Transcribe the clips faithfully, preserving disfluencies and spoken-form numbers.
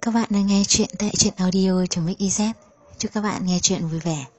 các bạn đang nghe chuyện tại truyện audio.mix.iz. Chúc các bạn nghe chuyện vui vẻ.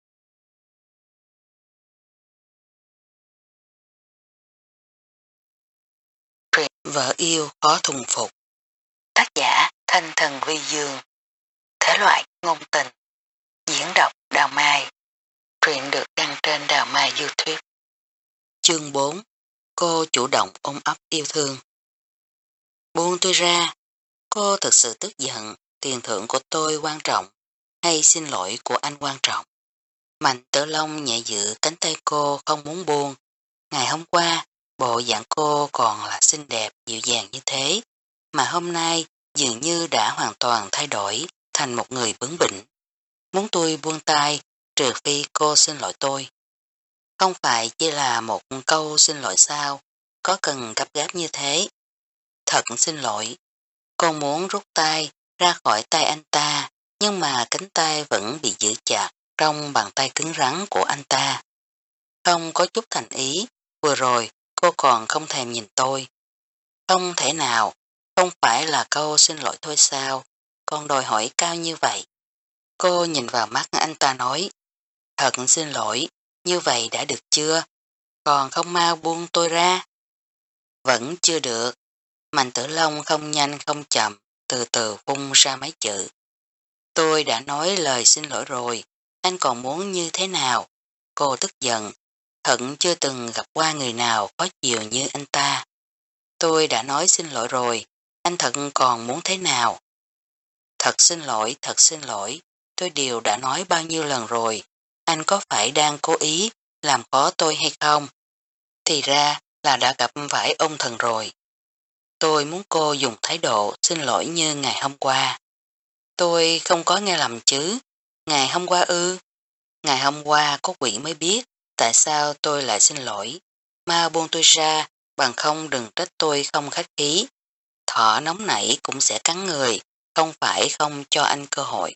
Truyện Vợ yêu khó thuần phục. Tác giả Thanh Thần Vi Dương. Thể loại ngôn tình. Diễn đọc Đào Mai. Truyện được đăng trên Đào Mai YouTube. Chương bốn. Cô chủ động ôm ấp yêu thương. Buông tôi ra. Cô thực sự tức giận. Tiền thưởng của tôi quan trọng hay xin lỗi của anh quan trọng? Mạnh Tử Long nhẹ giữ cánh tay cô không muốn buông. Ngày hôm qua bộ dạng cô còn là xinh đẹp dịu dàng như thế, mà hôm nay dường như đã hoàn toàn thay đổi thành một người bướng bỉnh. Muốn tôi buông tay, trừ phi cô xin lỗi tôi. Không phải chỉ là một câu xin lỗi sao, có cần gấp gáp như thế. Thật xin lỗi. Cô muốn rút tay ra khỏi tay anh ta, nhưng mà cánh tay vẫn bị giữ chặt trong bàn tay cứng rắn của anh ta. Không có chút thành ý, vừa rồi cô còn không thèm nhìn tôi. Không thể nào, không phải là câu xin lỗi thôi sao, còn đòi hỏi cao như vậy. Cô nhìn vào mắt anh ta nói, thật xin lỗi, như vậy đã được chưa, còn không mau buông tôi ra. Vẫn chưa được. Mạnh Tử Long không nhanh không chậm, từ từ phun ra mấy chữ. Tôi đã nói lời xin lỗi rồi, anh còn muốn như thế nào? Cô tức giận, Thận chưa từng gặp qua người nào khó chịu như anh ta. Tôi đã nói xin lỗi rồi, anh Thận còn muốn thế nào? Thật xin lỗi, thật xin lỗi, tôi đều đã nói bao nhiêu lần rồi, anh có phải đang cố ý làm khó tôi hay không? Thì ra là đã gặp phải ông Thần rồi. Tôi muốn cô dùng thái độ xin lỗi như ngày hôm qua. Tôi không có nghe lầm chứ, ngày hôm qua ư. Ngày hôm qua có quỷ mới biết tại sao tôi lại xin lỗi. Mau buông tôi ra, bằng không đừng trách tôi không khách khí. Thỏ nóng nảy cũng sẽ cắn người, không phải không cho anh cơ hội.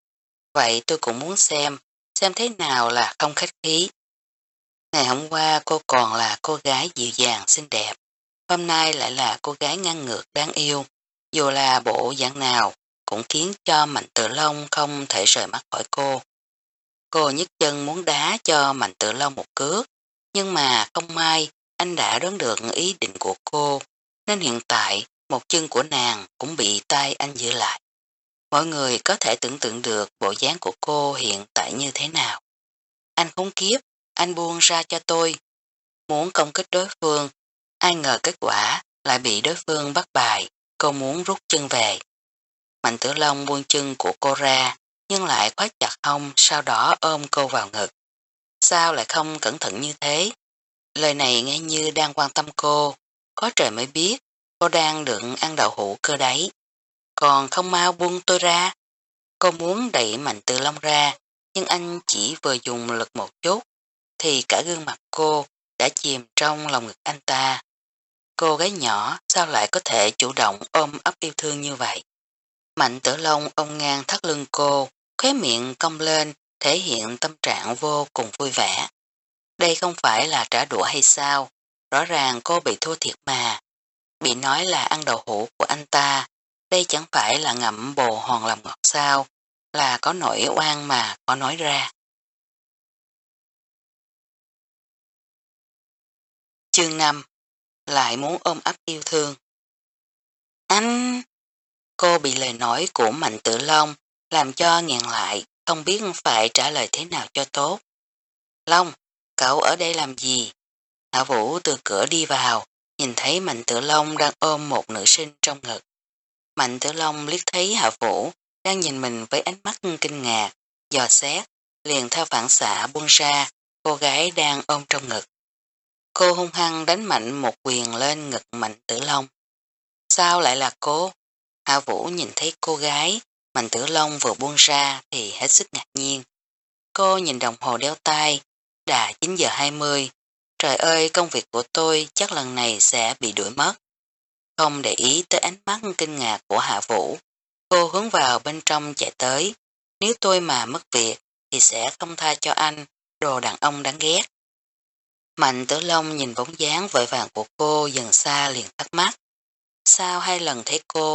Vậy tôi cũng muốn xem, xem thế nào là không khách khí. Ngày hôm qua cô còn là cô gái dịu dàng xinh đẹp, hôm nay lại là cô gái ngang ngược đáng yêu, dù là bộ dạng nào cũng khiến cho Mạnh Tử Long không thể rời mắt khỏi cô. Cô nhấc chân muốn đá cho Mạnh Tử Long một cước, nhưng mà không may anh đã đoán được ý định của cô, nên hiện tại một chân của nàng cũng bị tay anh giữ lại. Mọi người có thể tưởng tượng được bộ dáng của cô hiện tại như thế nào. Anh khốn kiếp, anh buông ra cho tôi. Muốn công kích đối phương, ai ngờ kết quả lại bị đối phương bắt bài, cô muốn rút chân về. Mạnh Tử Long buông chân của cô ra, nhưng lại khóa chặt hông, sau đó ôm cô vào ngực. Sao lại không cẩn thận như thế? Lời này nghe như đang quan tâm cô, có trời mới biết, cô đang đựng ăn đậu hũ cơ đấy. Còn không mau buông tôi ra. Cô muốn đẩy Mạnh Tử Long ra, nhưng anh chỉ vừa dùng lực một chút, thì cả gương mặt cô đã chìm trong lòng ngực anh ta. Cô gái nhỏ sao lại có thể chủ động ôm ấp yêu thương như vậy? Mạnh Tử Long ôm ngang thắt lưng cô, khóe miệng cong lên, thể hiện tâm trạng vô cùng vui vẻ. Đây không phải là trả đũa hay sao? Rõ ràng cô bị thua thiệt mà. Bị nói là ăn đậu hũ của anh ta, đây chẳng phải là ngậm bồ hòn làm ngọt sao, là có nỗi oan mà có nói ra. Chương năm. Lại muốn ôm ấp yêu thương. Anh! Cô bị lời nói của Mạnh Tử Long làm cho nghẹn lại, không biết phải trả lời thế nào cho tốt. Long, cậu ở đây làm gì? Hạ Vũ từ cửa đi vào, nhìn thấy Mạnh Tử Long đang ôm một nữ sinh trong ngực. Mạnh Tử Long liếc thấy Hạ Vũ đang nhìn mình với ánh mắt kinh ngạc, dò xét, liền theo phản xạ buông ra cô gái đang ôm trong ngực. Cô hung hăng đánh mạnh một quyền lên ngực Mạnh Tử Long. Sao lại là cô? Hạ Vũ nhìn thấy cô gái Mạnh Tử Long vừa buông ra thì hết sức ngạc nhiên. Cô nhìn đồng hồ đeo tay, đã chín giờ hai mươi. Trời ơi, công việc của tôi chắc lần này sẽ bị đuổi mất. Không để ý tới ánh mắt kinh ngạc của Hạ Vũ, cô hướng vào bên trong chạy tới. Nếu tôi mà mất việc thì sẽ không tha cho anh, đồ đàn ông đáng ghét. Mạnh Tử Long nhìn bóng dáng vội vàng của cô dần xa liền thắc mắc. Sao hai lần thấy cô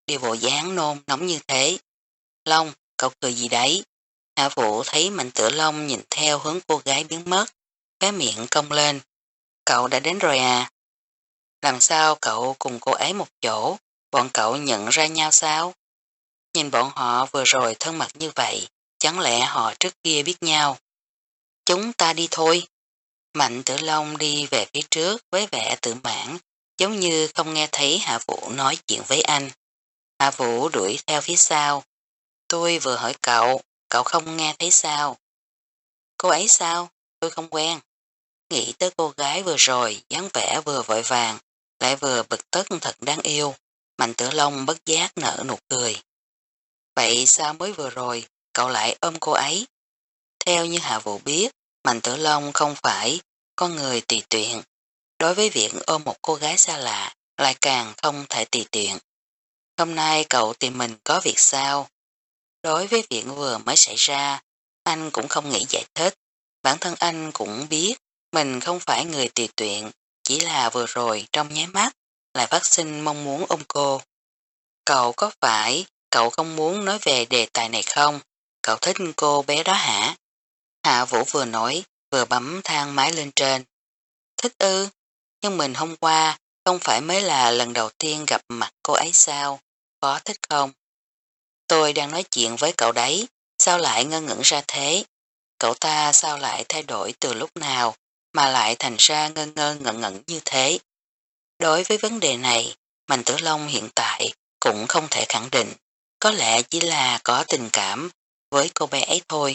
đều bộ dáng nôn nóng như thế. Long, cậu cười gì đấy? Hạ Vũ thấy Mạnh Tử Long nhìn theo hướng cô gái biến mất, cái miệng cong lên. Cậu đã đến rồi à? Làm sao cậu cùng cô ấy một chỗ, bọn cậu nhận ra nhau sao? Nhìn bọn họ vừa rồi thân mật như vậy, chẳng lẽ họ trước kia biết nhau? Chúng ta đi thôi. Mạnh Tử Long đi về phía trước với vẻ tự mãn, giống như không nghe thấy Hạ Vũ nói chuyện với anh. Hạ Vũ đuổi theo phía sau. Tôi vừa hỏi cậu, cậu không nghe thấy sao? Cô ấy sao? Tôi không quen. Nghĩ tới cô gái vừa rồi, dáng vẻ vừa vội vàng, lại vừa bực tức thật đáng yêu. Mạnh Tử Long bất giác nở nụ cười. Vậy sao mới vừa rồi, cậu lại ôm cô ấy? Theo như Hạ Vũ biết, Mạnh Tử Long không phải con người tùy tiện. Đối với việc ôm một cô gái xa lạ, lại càng không thể tùy tiện. Hôm nay cậu tìm mình có việc sao? Đối với việc vừa mới xảy ra, anh cũng không nghĩ giải thích. Bản thân anh cũng biết mình không phải người tùy tiện, chỉ là vừa rồi trong nháy mắt lại phát sinh mong muốn ôm cô. Cậu có phải cậu không muốn nói về đề tài này không? Cậu thích cô bé đó hả? Hạ Vũ vừa nói, vừa bấm thang máy lên trên. Thích ư, nhưng mình hôm qua không phải mới là lần đầu tiên gặp mặt cô ấy sao? Có thích không? Tôi đang nói chuyện với cậu đấy, sao lại ngơ ngẩn ra thế? Cậu ta sao lại thay đổi từ lúc nào mà lại thành ra ngơ ngơ ngẩn ngẩn như thế? Đối với vấn đề này, Mạnh Tử Long hiện tại cũng không thể khẳng định, có lẽ chỉ là có tình cảm với cô bé ấy thôi.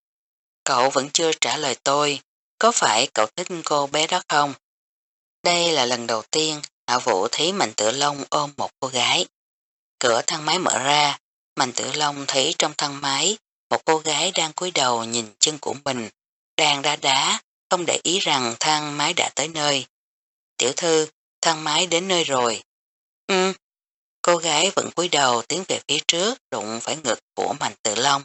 Cậu vẫn chưa trả lời tôi, có phải cậu thích cô bé đó không? Đây là lần đầu tiên Hạ Vũ thấy Mạnh Tử Long ôm một cô gái. Cửa thang máy mở ra, Mạnh Tử Long thấy trong thang máy một cô gái đang cúi đầu nhìn chân của mình, đang đá đá, không để ý rằng thang máy đã tới nơi. Tiểu thư, thang máy đến nơi rồi. Ừ, cô gái vẫn cúi đầu tiến về phía trước, đụng phải ngực của Mạnh Tử Long.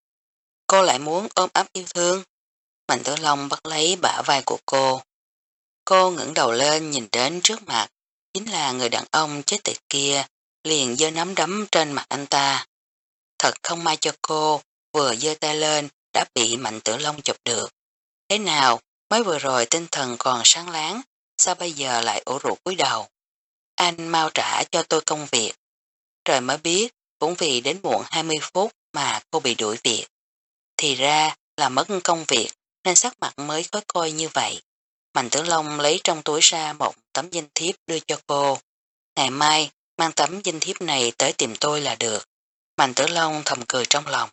Cô lại muốn ôm ấp yêu thương. Mạnh Tử Long bắt lấy bả vai của cô. Cô ngẩng đầu lên nhìn đến trước mặt, chính là người đàn ông chết tiệt kia, liền giơ nắm đấm trên mặt anh ta. Thật không may cho cô, vừa giơ tay lên đã bị Mạnh Tử Long chụp được. Thế nào, mới vừa rồi tinh thần còn sáng láng, sao bây giờ lại ủ rũ cúi đầu? Anh mau trả cho tôi công việc. Trời mới biết, cũng vì đến muộn hai mươi phút mà cô bị đuổi việc. Thì ra là mất công việc nên sắc mặt mới khó coi như vậy. Mạnh Tử Long lấy trong túi ra một tấm danh thiếp đưa cho cô. Ngày mai mang tấm danh thiếp này tới tìm tôi là được. Mạnh Tử Long thầm cười trong lòng.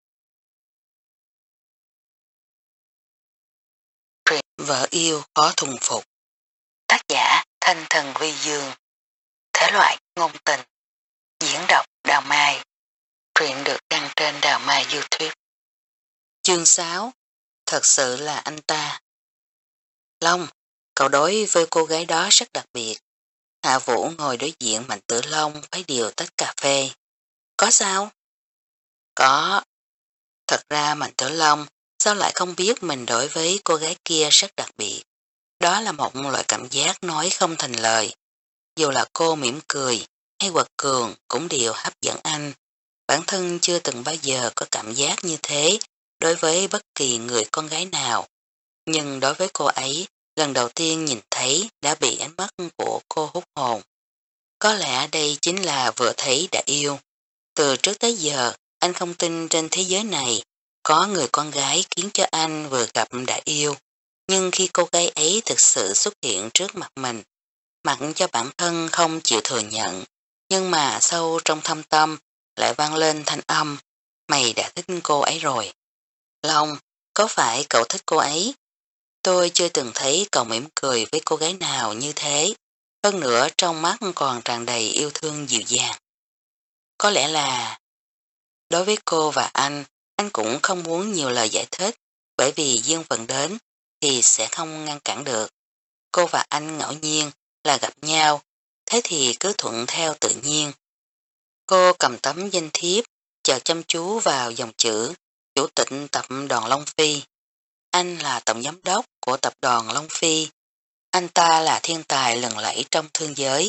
Truyện vợ yêu khó thuần phục. Tác giả Thanh Thần Vi Dương. Thể loại ngôn tình. Diễn đọc Đào Mai. Truyện được đăng trên Đào Mai YouTube. Chương sáu. Thật sự là anh ta. Long, cậu đối với cô gái đó rất đặc biệt. Hạ Vũ ngồi đối diện Mạnh Tử Long phải điều tách cà phê. Có sao? Có. Thật ra Mạnh Tử Long sao lại không biết mình đối với cô gái kia rất đặc biệt. Đó là một loại cảm giác nói không thành lời. Dù là cô mỉm cười hay quật cường cũng đều hấp dẫn anh. Bản thân chưa từng bao giờ có cảm giác như thế đối với bất kỳ người con gái nào. Nhưng đối với cô ấy, lần đầu tiên nhìn thấy đã bị ánh mắt của cô hút hồn. Có lẽ đây chính là vừa thấy đã yêu. Từ trước tới giờ, anh không tin trên thế giới này có người con gái khiến cho anh vừa gặp đã yêu. Nhưng khi cô gái ấy thực sự xuất hiện trước mặt mình, mặc cho bản thân không chịu thừa nhận, nhưng mà sâu trong thâm tâm lại vang lên thanh âm, mày đã thích cô ấy rồi. Long, có phải cậu thích cô ấy? Tôi chưa từng thấy cậu mỉm cười với cô gái nào như thế, hơn nữa trong mắt còn tràn đầy yêu thương dịu dàng. Có lẽ là đối với cô và anh, anh cũng không muốn nhiều lời giải thích, bởi vì duyên phận đến thì sẽ không ngăn cản được. Cô và anh ngẫu nhiên là gặp nhau, thế thì cứ thuận theo tự nhiên. Cô cầm tấm danh thiếp, chờ chăm chú vào dòng chữ Chủ tịch tập đoàn Long Phi. Anh là tổng giám đốc của tập đoàn Long Phi. Anh ta là thiên tài lừng lẫy trong thương giới.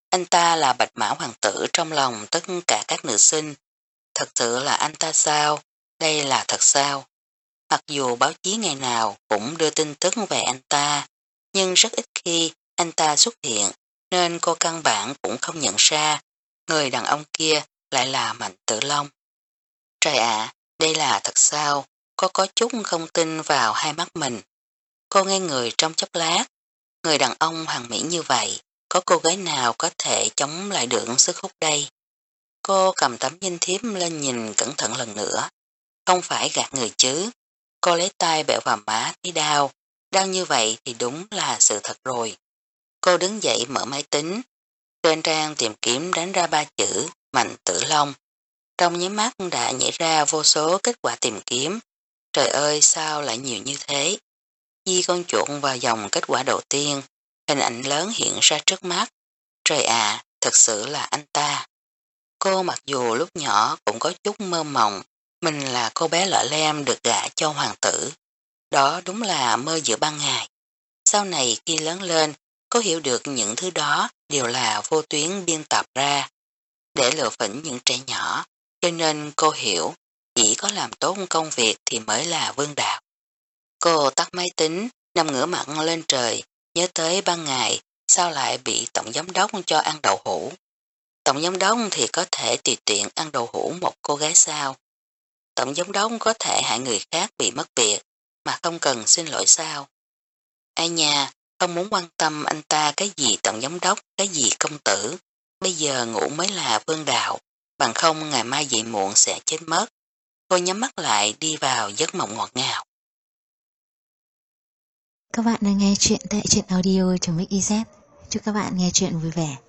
Anh ta là bạch mã hoàng tử trong lòng tất cả các nữ sinh. Thật sự là anh ta sao? Đây là thật sao? Mặc dù báo chí ngày nào cũng đưa tin tức về anh ta, nhưng rất ít khi anh ta xuất hiện, nên cô căn bản cũng không nhận ra người đàn ông kia lại là Mạnh Tử Long. Trời ạ, đây là thật sao? Cô có chút không tin vào hai mắt mình. Cô nghe người trong chốc lát, người đàn ông hoàn mỹ như vậy, có cô gái nào có thể chống lại được sức hút đây? Cô cầm tấm danh thiếp lên nhìn cẩn thận lần nữa. Không phải gạt người chứ. Cô lấy tay bẹo vào má thấy đau. Đau như vậy thì đúng là sự thật rồi. Cô đứng dậy mở máy tính. Trên trang tìm kiếm đánh ra ba chữ Mạnh Tử Long. Trong nháy mắt đã nhảy ra vô số kết quả tìm kiếm. Trời ơi sao lại nhiều như thế. Di con chuộng vào dòng kết quả đầu tiên. Hình ảnh lớn hiện ra trước mắt. Trời ạ, thật sự là anh ta. Cô mặc dù lúc nhỏ cũng có chút mơ mộng, mình là cô bé lọ lem được gả cho hoàng tử. Đó đúng là mơ giữa ban ngày. Sau này khi lớn lên, cô hiểu được những thứ đó đều là vô tuyến biên tập ra. Để lừa phỉnh những trẻ nhỏ, cho nên cô hiểu chỉ có làm tốt công việc thì mới là vương đạo. Cô tắt máy tính, nằm ngửa mặt lên trời, nhớ tới ban ngày, sao lại bị tổng giám đốc cho ăn đậu hũ. Tổng giám đốc thì có thể tùy tiện ăn đậu hũ một cô gái sao. Tổng giám đốc có thể hại người khác bị mất việc, mà không cần xin lỗi sao. Ai nha, không muốn quan tâm anh ta cái gì tổng giám đốc, cái gì công tử. Bây giờ ngủ mới là vương đạo, bằng không ngày mai dậy muộn sẽ chết mất. Cô nhắm mắt lại đi vào giấc mộng ngọt ngào. Các bạn đang nghe chuyện tại truyện audio.mixyz. Chúc các bạn nghe chuyện vui vẻ.